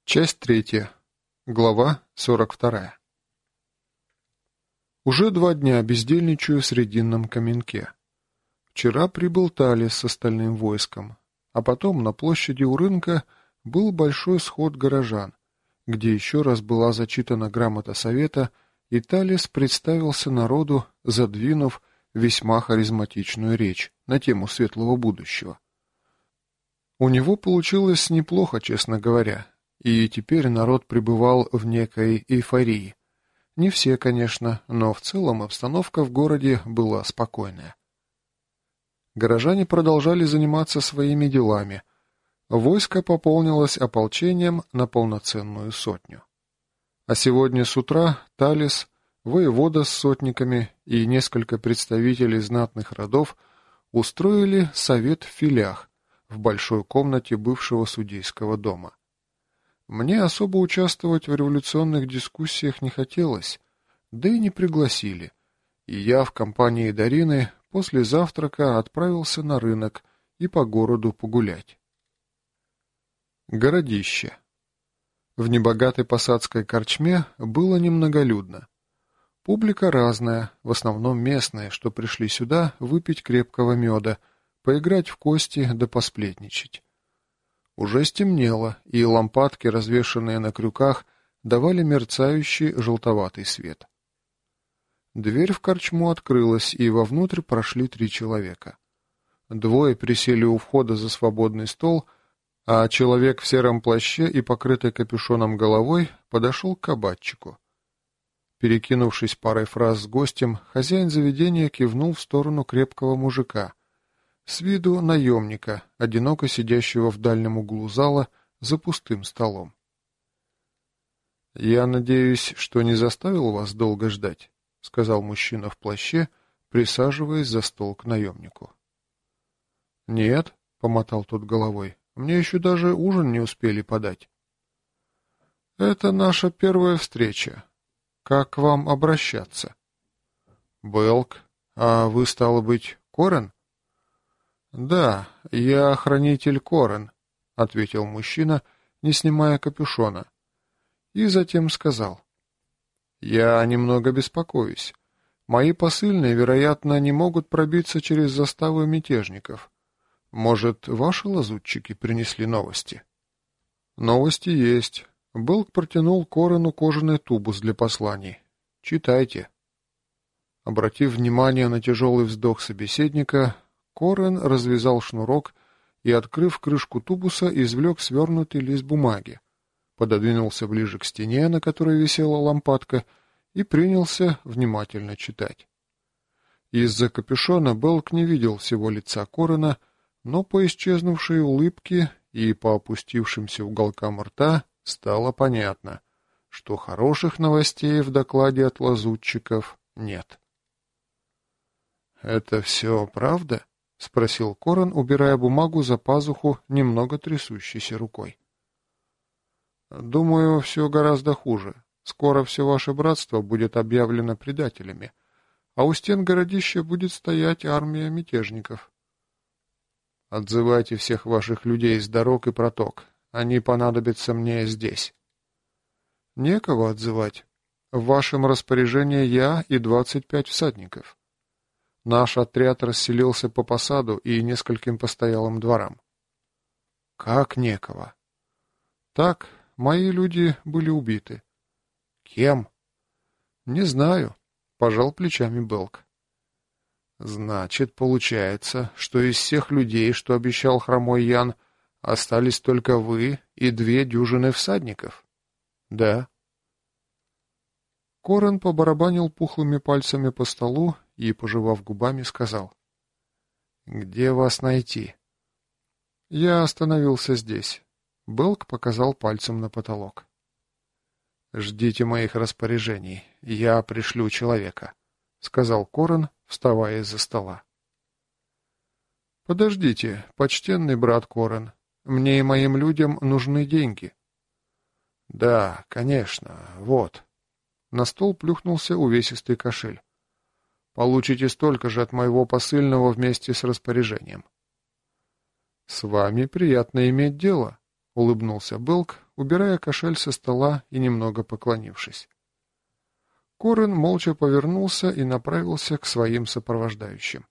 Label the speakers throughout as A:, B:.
A: Часть 3. Глава 42. Уже 2 дня бездельничаю в Срединном Каменке. Вчера прибыл Талис с остальным войском, а потом на площади у рынка был большой сход горожан, где еще раз была зачитана грамота совета, и Талис представился народу, задвинув весьма харизматичную речь на тему светлого будущего. У него получилось неплохо, честно говоря. И теперь народ пребывал в некой эйфории. Не все, конечно, но в целом обстановка в городе была спокойная. Горожане продолжали заниматься своими делами. Войско пополнилось ополчением на полноценную 100. А сегодня с утра Талис, воевода с сотниками и несколько представителей знатных родов устроили совет в Филях в большой комнате бывшего судейского дома. Мне особо участвовать в революционных дискуссиях не хотелось, да и не пригласили, и я в компании Дарины после завтрака отправился на рынок и по городу погулять. Городище. В небогатой посадской корчме было немноголюдно. Публика разная, в основном местные, что пришли сюда выпить крепкого меда, поиграть в кости да посплетничать. Уже стемнело, и лампадки, развешанные на крюках, давали мерцающий желтоватый свет. Дверь в корчму открылась, и вовнутрь прошли 3 человека. 2 присели у входа за свободный стол, а человек в сером плаще и покрытой капюшоном головой подошел к кабачику. Перекинувшись парой фраз с гостем, хозяин заведения кивнул в сторону крепкого мужика, с виду наемника, одиноко сидящего в дальнем углу зала за пустым столом. «Я надеюсь, что не заставил вас долго ждать», — сказал мужчина в плаще, присаживаясь за стол к наемнику. «Нет», — помотал тот головой, — «мне еще даже ужин не успели подать». «Это наша первая встреча. Как к вам обращаться?» «Белк. А вы, стало быть, Корен?» «Да, я хранитель Корен», — ответил мужчина, не снимая капюшона, и затем сказал: «Я немного беспокоюсь. Мои посыльные, вероятно, не могут пробиться через заставу мятежников. Может, ваши лазутчики принесли новости?» «Новости есть». Белк протянул Корену кожаный тубус для посланий. «Читайте». Обратив внимание на тяжелый вздох собеседника, Корен развязал шнурок и, открыв крышку тубуса, извлек свернутый лист бумаги, пододвинулся ближе к стене, на которой висела лампадка, и принялся внимательно читать. Из-за капюшона Белк не видел всего лица Корена, но по исчезнувшей улыбке и по опустившимся уголкам рта стало понятно, что хороших новостей в докладе от лазутчиков нет. «Это все правда?» — спросил Корен, убирая бумагу за пазуху немного трясущейся рукой. «Думаю, все гораздо хуже. Скоро все ваше братство будет объявлено предателями, а у стен городища будет стоять армия мятежников. Отзывайте всех ваших людей с дорог и проток. Они понадобятся мне здесь». «Некого отзывать. В вашем распоряжении я и 25 всадников. Наш отряд расселился по посаду и нескольким постоялым дворам». «Как некого?» «Так, мои люди были убиты». «Кем?» «Не знаю», — пожал плечами Белк. «Значит, получается, что из всех людей, что обещал хромой Ян, остались только вы и 2 дюжины всадников?» «Да». Корен побарабанил пухлыми пальцами по столу и, пожевав губами, сказал: «Где вас найти?» «Я остановился здесь». Белк показал пальцем на потолок. «Ждите моих распоряжений, я пришлю человека», — сказал Корен, вставая из-за стола. «Подождите, почтенный брат Корен, мне и моим людям нужны деньги». «Да, конечно, вот». На стол плюхнулся увесистый кошель. «Получите столько же от моего посыльного вместе с распоряжением». «С вами приятно иметь дело», — улыбнулся Белк, убирая кошель со стола и немного поклонившись. Корен молча повернулся и направился к своим сопровождающим.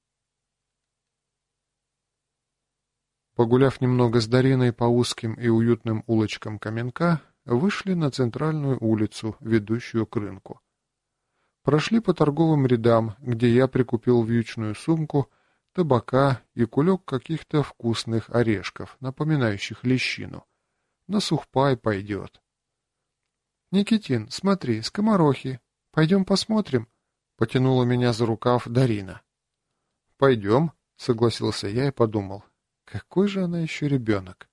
A: Погуляв немного с Дариной по узким и уютным улочкам Каменка, вышли на центральную улицу, ведущую к рынку. Прошли по торговым рядам, где я прикупил вьючную сумку, табака и кулек каких-то вкусных орешков, напоминающих лещину. На сухпай пойдет. «Никитин, смотри, скоморохи. Пойдем посмотрим?» — потянула меня за рукав Дарина. «Пойдем», — согласился я и подумал. Какой же она еще ребенок?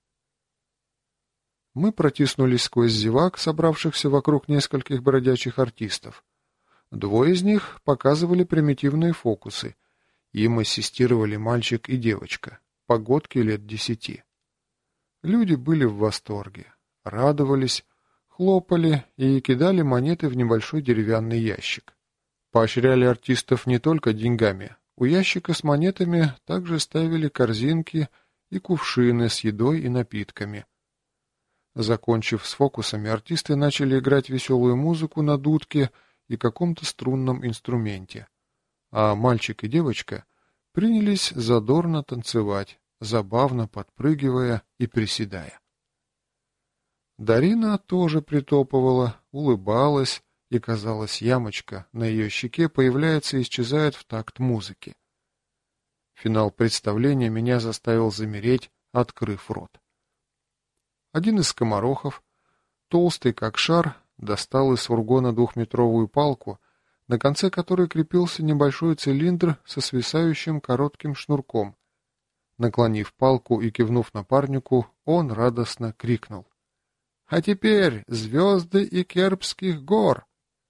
A: Мы протиснулись сквозь зевак, собравшихся вокруг нескольких бродячих артистов. Двое из них показывали примитивные фокусы. Им ассистировали мальчик и девочка, погодки лет 10. Люди были в восторге, радовались, хлопали и кидали монеты в небольшой деревянный ящик. Поощряли артистов не только деньгами. У ящика с монетами также ставили корзинки и кувшины с едой и напитками. Закончив с фокусами, артисты начали играть веселую музыку на дудке и каком-то струнном инструменте, а мальчик и девочка принялись задорно танцевать, забавно подпрыгивая и приседая. Дарина тоже притопывала, улыбалась, и, казалось, ямочка на ее щеке появляется и исчезает в такт музыки. Финал представления меня заставил замереть, открыв рот. Один из скоморохов, толстый как шар, достал из фургона 2-метровую палку, на конце которой крепился небольшой цилиндр со свисающим коротким шнурком. Наклонив палку и кивнув напарнику, он радостно крикнул: «А теперь звезды Икербских гор!»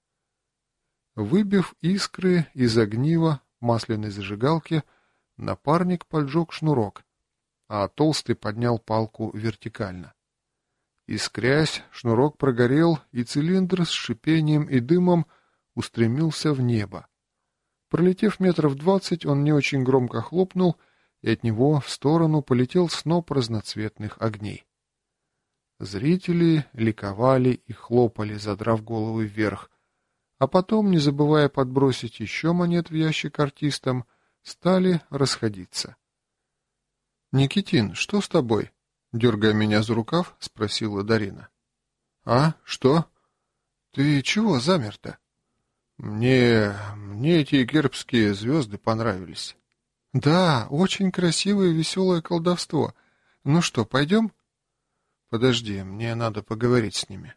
A: Выбив искры из огнива масляной зажигалки, напарник поджег шнурок, а толстый поднял палку вертикально. Искрясь, шнурок прогорел, и цилиндр с шипением и дымом устремился в небо. Пролетев 20 метров, он не очень громко хлопнул, и от него в сторону полетел сноп разноцветных огней. Зрители ликовали и хлопали, задрав головы вверх, а потом, не забывая подбросить еще монет в ящик артистам, стали расходиться. «Никитин, что с тобой?» — дергая меня за рукав, спросила Дарина. «А? Что? Ты чего замер-то?» «Мне эти гербские звезды понравились». «Да, очень красивое и веселое колдовство. Ну что, пойдем?» «Подожди, мне надо поговорить с ними».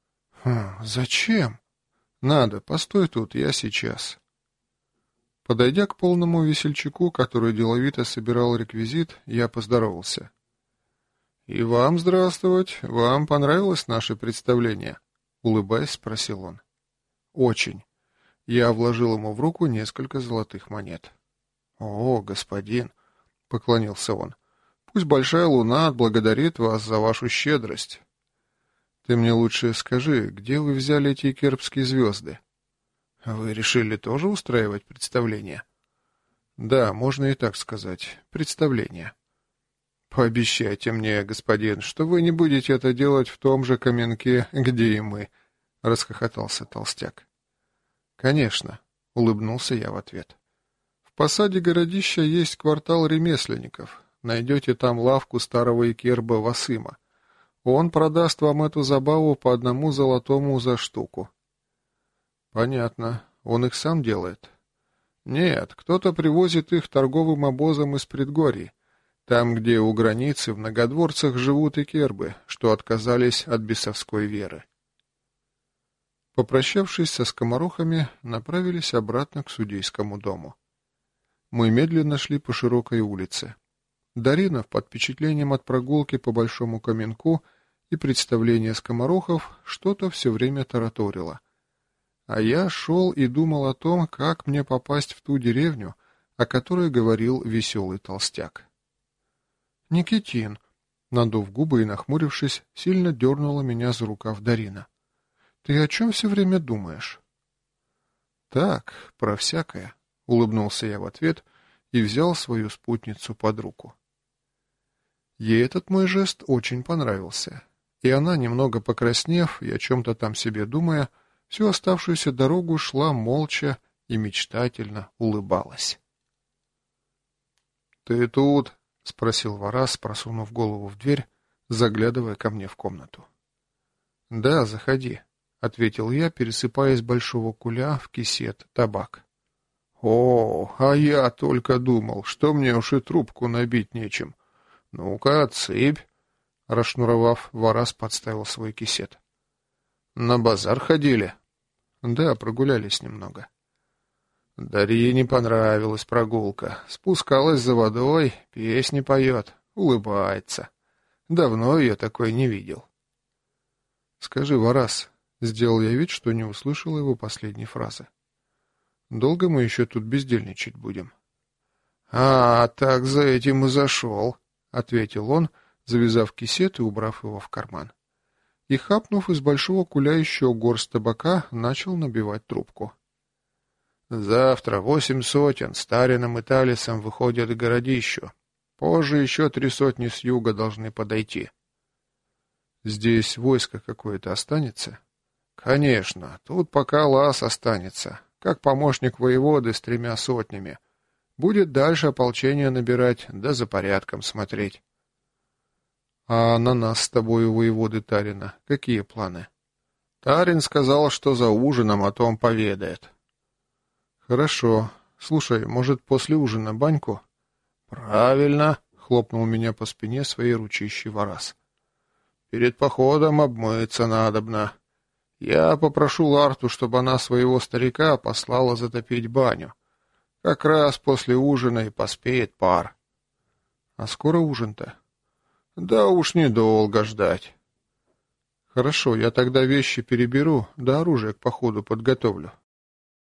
A: «Зачем?» «Надо, постой тут, я сейчас». Подойдя к полному весельчаку, который деловито собирал реквизит, я поздоровался. «И вам здравствовать. Вам понравилось наше представление?» — улыбаясь, спросил он. «Очень». Я вложил ему в руку несколько золотых монет. «О, господин!» — поклонился он. «Пусть большая луна отблагодарит вас за вашу щедрость. Ты мне лучше скажи, где вы взяли эти кербские звезды?» «Вы решили тоже устраивать представление?» «Да, можно и так сказать. Представление». «Пообещайте мне, господин, что вы не будете это делать в том же Каменке, где и мы», — расхохотался толстяк. «Конечно», — улыбнулся я в ответ. «В посаде городища есть квартал ремесленников. Найдете там лавку старого икерба Васыма. Он продаст вам эту забаву по 1 золотому за штуку». «Понятно. Он их сам делает?» «Нет, кто-то привозит их торговым обозом из предгорий. Там, где у границы в многодворцах живут икербы, что отказались от бесовской веры». Попрощавшись со скоморохами, направились обратно к судейскому дому. Мы медленно шли по широкой улице. Дарина, под впечатлением от прогулки по Большому Каменку и представления скоморохов, что-то все время тараторила. А я шел и думал о том, как мне попасть в ту деревню, о которой говорил веселый толстяк. «Никитин», — надув губы и нахмурившись, сильно дернула меня за рукав Дарина. «Ты о чем все время думаешь?» «Так, про всякое», — улыбнулся я в ответ и взял свою спутницу под руку. Ей этот мой жест очень понравился. И она, немного покраснев и о чем-то там себе думая, всю оставшуюся дорогу шла молча и мечтательно улыбалась. «Ты тут?» — спросил Варас, просунув голову в дверь, заглядывая ко мне в комнату. «Да, заходи», — ответил я, пересыпая из большого куля в кисет табак. «О, а я только думал, что мне уж и трубку набить нечем. Ну-ка, отсыпь!» Расшнуровав, Варас подставил свой кисет. «На базар ходили?» «Да, прогулялись немного». Дарье не понравилась прогулка. Спускалась за водой, песни поет, улыбается. Давно ее такой не видел. «Скажи, Варас», — сделал я вид, что не услышал его последней фразы. «Долго мы еще тут бездельничать будем?» «А, так за этим и зашел», — ответил он, завязав кисет и убрав его в карман. И, хапнув из большого куля еще горсть табака, начал набивать трубку. «Завтра 8 сотен с Тарином и Талисом выходят к городищу. Позже еще 3 сотни с юга должны подойти». «Здесь войско какое-то останется?» «Конечно, тут пока Лас останется, как помощник воеводы с 3 сотнями. Будет дальше ополчение набирать, да за порядком смотреть». «А на нас с тобой у воеводы Тарина какие планы?» «Тарин сказал, что за ужином о том поведает». «Хорошо. Слушай, может, после ужина баньку?» «Правильно», — хлопнул меня по спине своей ручищей Варас. «Перед походом обмыться надобно. Я попрошу Ларту, чтобы она своего старика послала затопить баню. Как раз после ужина и поспеет пар». «А скоро ужин-то?» «Да уж недолго ждать». «Хорошо, я тогда вещи переберу, да оружие к походу подготовлю.